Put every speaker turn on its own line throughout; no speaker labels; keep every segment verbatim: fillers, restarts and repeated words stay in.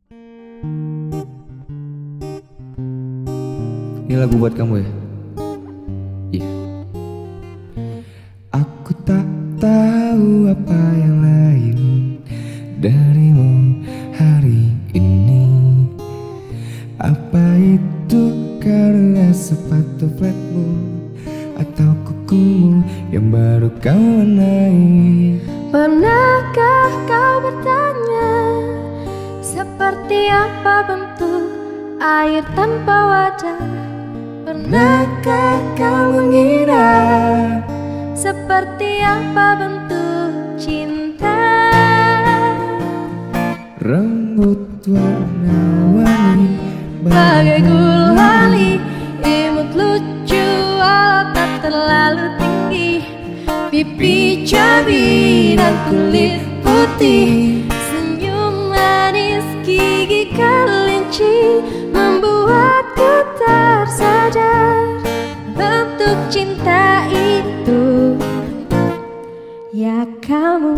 Ini lagu buat kamu ya? Iya. Yeah. Aku tak tahu apa yang lain darimu hari ini. Apa itu karena sepatu flatmu atau kukumu yang baru kau warnai?
Pernahkah kau bertanya seperti apa bentuk air tanpa wadah?
Pernahkah kau mengira
seperti apa bentuk cinta?
Rambut warna-warni
bagai gulali, imut lucu walau tak terlalu tinggi, pipi cabi dan kulit putih, senyum manis gigi kelinci, membuatku tersadar bentuk cinta itu. Ya kamu.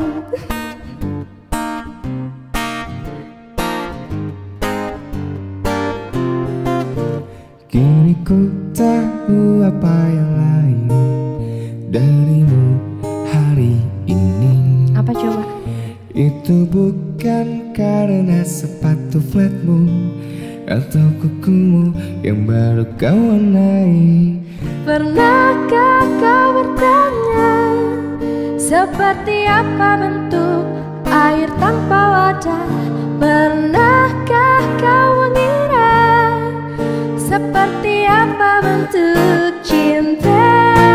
Kini ku tahu apa yang lain darimu hari ini.
Apa coba?
Itu bukan karena sepatu flatmu atau kukumu yang baru kau warnai.
Pernahkah kau bertanya seperti apa bentuk air tanpa wadah? Pernahkah kau mengira seperti apa bentuk cinta?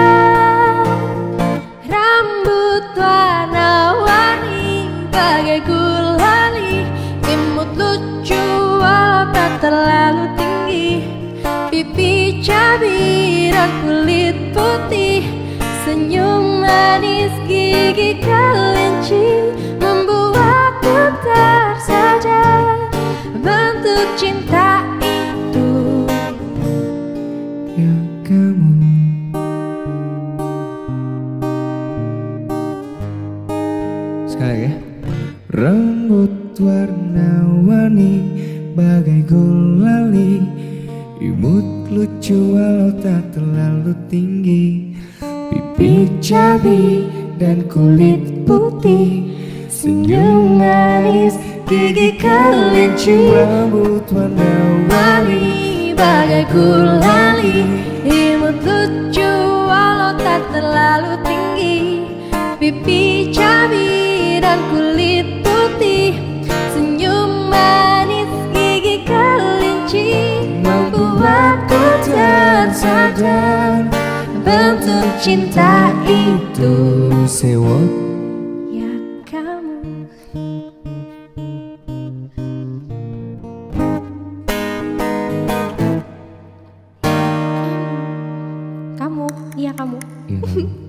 Rambut warna-warni bagai gulali, imut lucu walau tak terlalu tinggi, pipi cabi dan kulit putih, senyum manis gigi kelinci, membuatku tersadar bentuk cinta itu.
Ya kamu. Sekali lagi ya. Rambut warna-warni bagai gulali, imut lucu walau tak terlalu tinggi, pipi cabi dan kulit putih, senyum manis gigi kelinci, rambut warna-warni
bagai gulali, imut lucu walau tak terlalu tinggi, pipi cabi dan kulit putih, senyum manis gigi kelinci, membuatku tersadar bentuk cinta itu.
Say what?
Ya kamu. Kamu, iya kamu.
Ya, kamu.